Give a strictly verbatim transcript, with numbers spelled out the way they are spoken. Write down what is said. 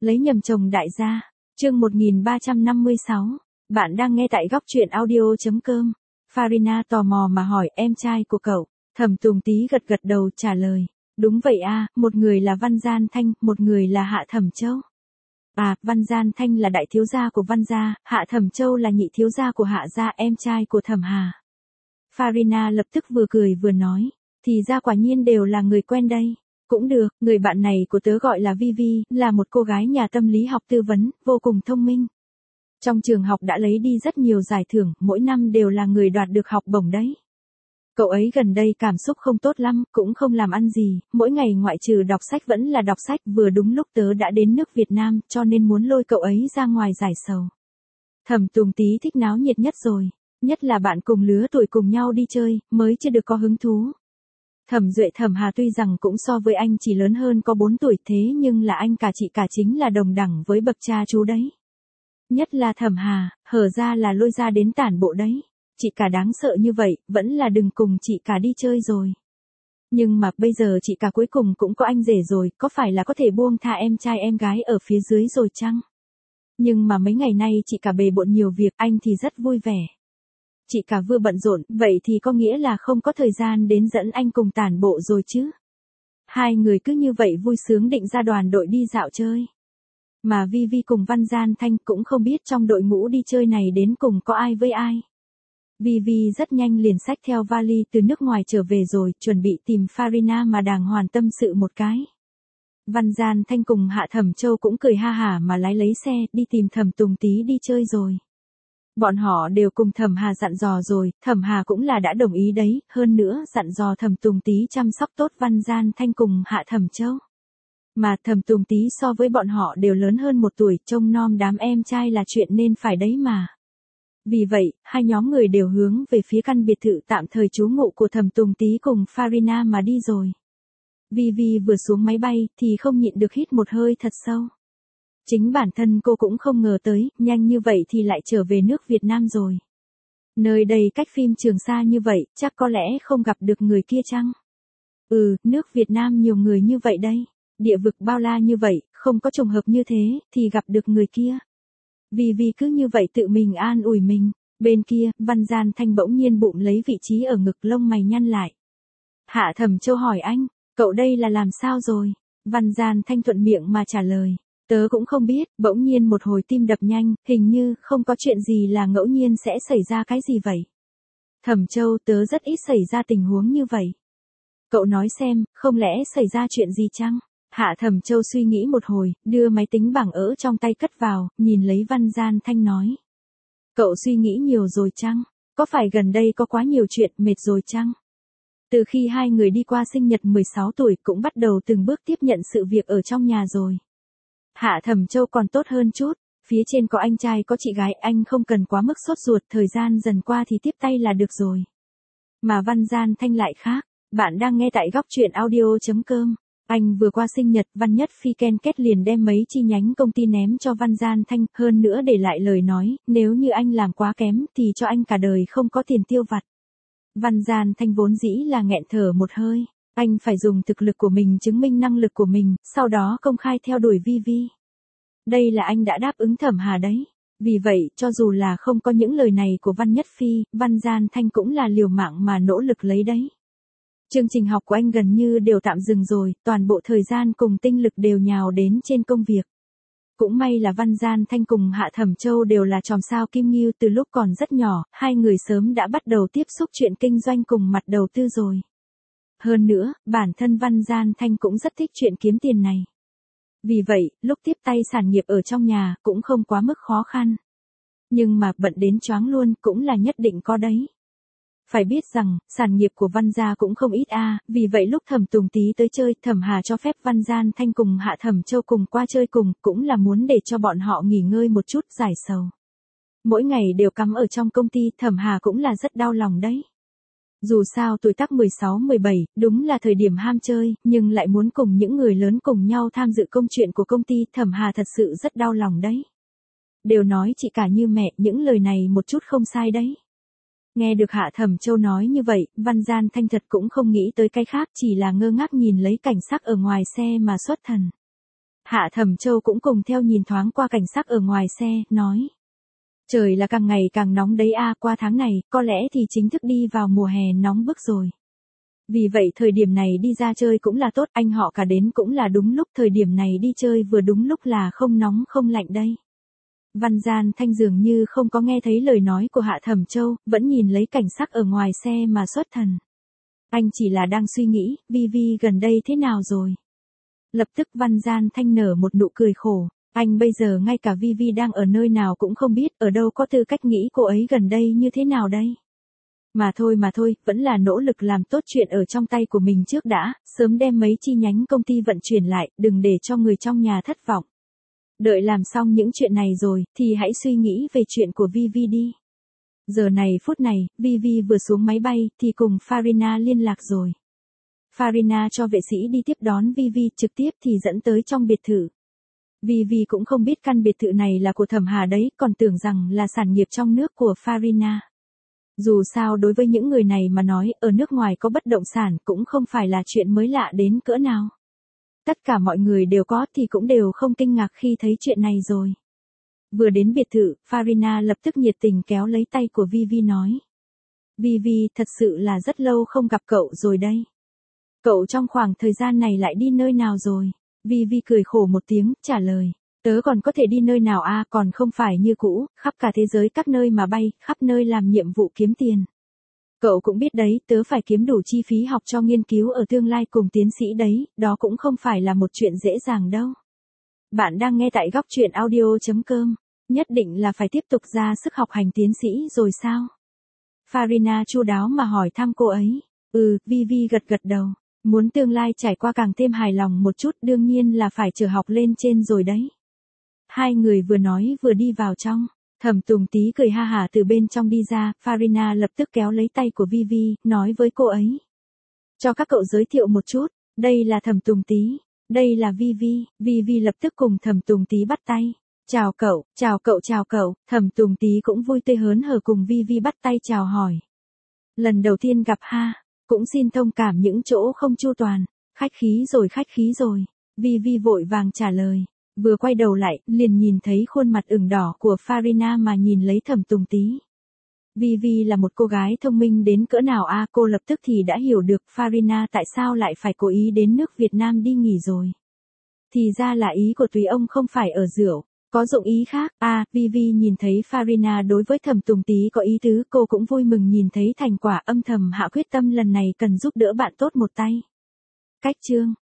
Lấy nhầm chồng đại gia. Chương một nghìn ba trăm năm mươi sáu. Bạn đang nghe tại góc truyện audio chấm com. Farina tò mò mà hỏi em trai của cậu. Thẩm Tùng Tý gật gật đầu trả lời. Đúng vậy a, một người là Văn Gian Thanh, một người là Hạ Thẩm Châu. À, Văn Gian Thanh là đại thiếu gia của Văn gia, Hạ Thẩm Châu là nhị thiếu gia của Hạ gia, em trai của Thẩm Hà. Farina lập tức vừa cười vừa nói. Thì ra quả nhiên đều là người quen đây. Cũng được, người bạn này của tớ gọi là Vivi, là một cô gái nhà tâm lý học tư vấn, vô cùng thông minh. Trong trường học đã lấy đi rất nhiều giải thưởng, mỗi năm đều là người đoạt được học bổng đấy. Cậu ấy gần đây cảm xúc không tốt lắm, cũng không làm ăn gì, mỗi ngày ngoại trừ đọc sách vẫn là đọc sách, vừa đúng lúc tớ đã đến nước Việt Nam, cho nên muốn lôi cậu ấy ra ngoài giải sầu. Thẩm Tùng Tý thích náo nhiệt nhất rồi, nhất là bạn cùng lứa tuổi cùng nhau đi chơi, mới chưa được có hứng thú. Thẩm Duệ Thẩm Hà tuy rằng cũng so với anh chỉ lớn hơn có bốn tuổi thế nhưng là anh cả chị cả chính là đồng đẳng với bậc cha chú đấy. Nhất là Thẩm Hà, hở ra là lôi ra đến tản bộ đấy. Chị cả đáng sợ như vậy, vẫn là đừng cùng chị cả đi chơi rồi. Nhưng mà bây giờ chị cả cuối cùng cũng có anh rể rồi, có phải là có thể buông tha em trai em gái ở phía dưới rồi chăng? Nhưng mà mấy ngày nay chị cả bề bộn nhiều việc, anh thì rất vui vẻ. Chị cả vừa bận rộn, vậy thì có nghĩa là không có thời gian đến dẫn anh cùng tản bộ rồi chứ. Hai người cứ như vậy vui sướng định ra đoàn đội đi dạo chơi. Mà Vivi cùng Văn Gian Thanh cũng không biết trong đội ngũ đi chơi này đến cùng có ai với ai. Vivi rất nhanh liền xách theo vali từ nước ngoài trở về rồi, chuẩn bị tìm Farina mà đàng hoàng tâm sự một cái. Văn Gian Thanh cùng Hạ Thẩm Châu cũng cười ha hả mà lái lấy xe đi tìm Thẩm Tùng Tý đi chơi rồi. Bọn họ đều cùng Thẩm Hà dặn dò rồi, Thẩm Hà cũng là đã đồng ý đấy, hơn nữa dặn dò Thẩm Tùng Tý chăm sóc tốt Văn Gian Thanh cùng Hạ Thẩm Châu. Mà Thẩm Tùng Tý so với bọn họ đều lớn hơn một tuổi, trông nom đám em trai là chuyện nên phải đấy mà. Vì vậy, hai nhóm người đều hướng về phía căn biệt thự tạm thời trú ngụ của Thẩm Tùng Tý cùng Farina mà đi rồi. Vivi vừa xuống máy bay thì không nhịn được hít một hơi thật sâu. Chính bản thân cô cũng không ngờ tới, nhanh như vậy thì lại trở về nước Việt Nam rồi. Nơi đây cách phim Trường Sa như vậy, chắc có lẽ không gặp được người kia chăng? Ừ, nước Việt Nam nhiều người như vậy đây. Địa vực bao la như vậy, không có trùng hợp như thế, thì gặp được người kia. Vì vì cứ như vậy tự mình an ủi mình. Bên kia, Văn Gian Thanh bỗng nhiên bụng lấy vị trí ở ngực, lông mày nhăn lại. Hạ Thẩm Châu hỏi anh, cậu đây là làm sao rồi? Văn Gian Thanh thuận miệng mà trả lời. Tớ cũng không biết, bỗng nhiên một hồi tim đập nhanh, hình như không có chuyện gì là ngẫu nhiên sẽ xảy ra cái gì vậy. Thẩm Châu, tớ rất ít xảy ra tình huống như vậy. Cậu nói xem, không lẽ xảy ra chuyện gì chăng? Hạ Thẩm Châu suy nghĩ một hồi, đưa máy tính bảng ở trong tay cất vào, nhìn lấy Văn Gian Thanh nói. Cậu suy nghĩ nhiều rồi chăng? Có phải gần đây có quá nhiều chuyện mệt rồi chăng? Từ khi hai người đi qua sinh nhật mười sáu tuổi cũng bắt đầu từng bước tiếp nhận sự việc ở trong nhà rồi. Hạ Thẩm Châu còn tốt hơn chút, phía trên có anh trai có chị gái, anh không cần quá mức sốt ruột, thời gian dần qua thì tiếp tay là được rồi. Mà Văn Gian Thanh lại khác, bạn đang nghe tại góc truyện audio chấm com. Anh vừa qua sinh nhật, Văn Nhất Phi ken kết liền đem mấy chi nhánh công ty ném cho Văn Gian Thanh, hơn nữa để lại lời nói, nếu như anh làm quá kém thì cho anh cả đời không có tiền tiêu vặt. Văn Gian Thanh vốn dĩ là nghẹn thở một hơi, anh phải dùng thực lực của mình chứng minh năng lực của mình, sau đó công khai theo đuổi Vivi. Đây là anh đã đáp ứng Thẩm Hà đấy. Vì vậy, cho dù là không có những lời này của Văn Nhất Phi, Văn Gian Thanh cũng là liều mạng mà nỗ lực lấy đấy. Chương trình học của anh gần như đều tạm dừng rồi, toàn bộ thời gian cùng tinh lực đều nhào đến trên công việc. Cũng may là Văn Gian Thanh cùng Hạ Thẩm Châu đều là chòm sao kim ngưu từ lúc còn rất nhỏ, hai người sớm đã bắt đầu tiếp xúc chuyện kinh doanh cùng mặt đầu tư rồi. Hơn nữa, bản thân Văn Gian Thanh cũng rất thích chuyện kiếm tiền này. Vì vậy, lúc tiếp tay sản nghiệp ở trong nhà cũng không quá mức khó khăn. Nhưng mà bận đến choáng luôn cũng là nhất định có đấy. Phải biết rằng, sản nghiệp của Văn gia cũng không ít a, vì vậy lúc Thẩm Tùng Tý tới chơi, Thẩm Hà cho phép Văn Gian Thanh cùng Hạ Thẩm Châu cùng qua chơi cùng, cũng là muốn để cho bọn họ nghỉ ngơi một chút giải sầu. Mỗi ngày đều cắm ở trong công ty, Thẩm Hà cũng là rất đau lòng đấy. Dù sao tuổi tác mười sáu mười bảy, đúng là thời điểm ham chơi, nhưng lại muốn cùng những người lớn cùng nhau tham dự công chuyện của công ty, Thẩm Hà thật sự rất đau lòng đấy. Đều nói chị cả như mẹ, những lời này một chút không sai đấy. Nghe được Hạ Thẩm Châu nói như vậy, Văn Gian Thanh thật cũng không nghĩ tới cái khác, chỉ là ngơ ngác nhìn lấy cảnh sắc ở ngoài xe mà xuất thần. Hạ Thẩm Châu cũng cùng theo nhìn thoáng qua cảnh sắc ở ngoài xe, nói. Trời là càng ngày càng nóng đấy a, qua tháng này, có lẽ thì chính thức đi vào mùa hè nóng bức rồi. Vì vậy thời điểm này đi ra chơi cũng là tốt, anh họ cả đến cũng là đúng lúc, thời điểm này đi chơi vừa đúng lúc là không nóng không lạnh đây. Văn Gian Thanh dường như không có nghe thấy lời nói của Hạ Thẩm Châu, vẫn nhìn lấy cảnh sắc ở ngoài xe mà xuất thần. Anh chỉ là đang suy nghĩ, Vi Vi gần đây thế nào rồi? Lập tức Văn Gian Thanh nở một nụ cười khổ, anh bây giờ ngay cả Vi Vi đang ở nơi nào cũng không biết, ở đâu có tư cách nghĩ cô ấy gần đây như thế nào đây. Mà thôi mà thôi, vẫn là nỗ lực làm tốt chuyện ở trong tay của mình trước đã, sớm đem mấy chi nhánh công ty vận chuyển lại, đừng để cho người trong nhà thất vọng. Đợi làm xong những chuyện này rồi, thì hãy suy nghĩ về chuyện của Vi Vi đi. Giờ này phút này, Vi Vi vừa xuống máy bay, thì cùng Farina liên lạc rồi. Farina cho vệ sĩ đi tiếp đón Vi Vi, trực tiếp thì dẫn tới trong biệt thự. Vi Vi cũng không biết căn biệt thự này là của Thẩm Hà đấy, còn tưởng rằng là sản nghiệp trong nước của Farina. Dù sao đối với những người này mà nói, ở nước ngoài có bất động sản cũng không phải là chuyện mới lạ đến cỡ nào. Tất cả mọi người đều có thì cũng đều không kinh ngạc khi thấy chuyện này rồi. Vừa đến biệt thự, Farina lập tức nhiệt tình kéo lấy tay của Vi Vi nói. Vi Vi, thật sự là rất lâu không gặp cậu rồi đây. Cậu trong khoảng thời gian này lại đi nơi nào rồi? Vi Vi cười khổ một tiếng, trả lời. Tớ còn có thể đi nơi nào a, à, còn không phải như cũ, khắp cả thế giới các nơi mà bay, khắp nơi làm nhiệm vụ kiếm tiền. Cậu cũng biết đấy, tớ phải kiếm đủ chi phí học cho nghiên cứu ở tương lai cùng tiến sĩ đấy, đó cũng không phải là một chuyện dễ dàng đâu. Bạn đang nghe tại góc truyện audio chấm com, nhất định là phải tiếp tục ra sức học hành tiến sĩ rồi sao? Farina chu đáo mà hỏi thăm cô ấy. Ừ, Vi Vi gật gật đầu. Muốn tương lai trải qua càng thêm hài lòng một chút, đương nhiên là phải trở học lên trên rồi đấy. Hai người vừa nói vừa đi vào trong. Thẩm Tùng Tý cười ha hả từ bên trong đi ra, Farina lập tức kéo lấy tay của Vi Vi, nói với cô ấy. Cho các cậu giới thiệu một chút, đây là Thẩm Tùng Tý, đây là Vi Vi. Vi Vi lập tức cùng Thẩm Tùng Tý bắt tay. Chào cậu, chào cậu chào cậu, Thẩm Tùng Tý cũng vui tươi hớn hở cùng Vi Vi bắt tay chào hỏi. Lần đầu tiên gặp ha, cũng xin thông cảm những chỗ không chu toàn, khách khí rồi khách khí rồi. Vi Vi vội vàng trả lời. Vừa quay đầu lại, liền nhìn thấy khuôn mặt ửng đỏ của Farina mà nhìn lấy Thẩm Tùng Tý. Vi Vi là một cô gái thông minh đến cỡ nào a, à, cô lập tức thì đã hiểu được Farina tại sao lại phải cố ý đến nước Việt Nam đi nghỉ rồi. Thì ra là ý của tùy ông không phải ở rượu, có dụng ý khác. A, à, Vi Vi nhìn thấy Farina đối với Thẩm Tùng Tý có ý tứ, cô cũng vui mừng nhìn thấy thành quả, âm thầm hạ quyết tâm lần này cần giúp đỡ bạn tốt một tay. Cách chương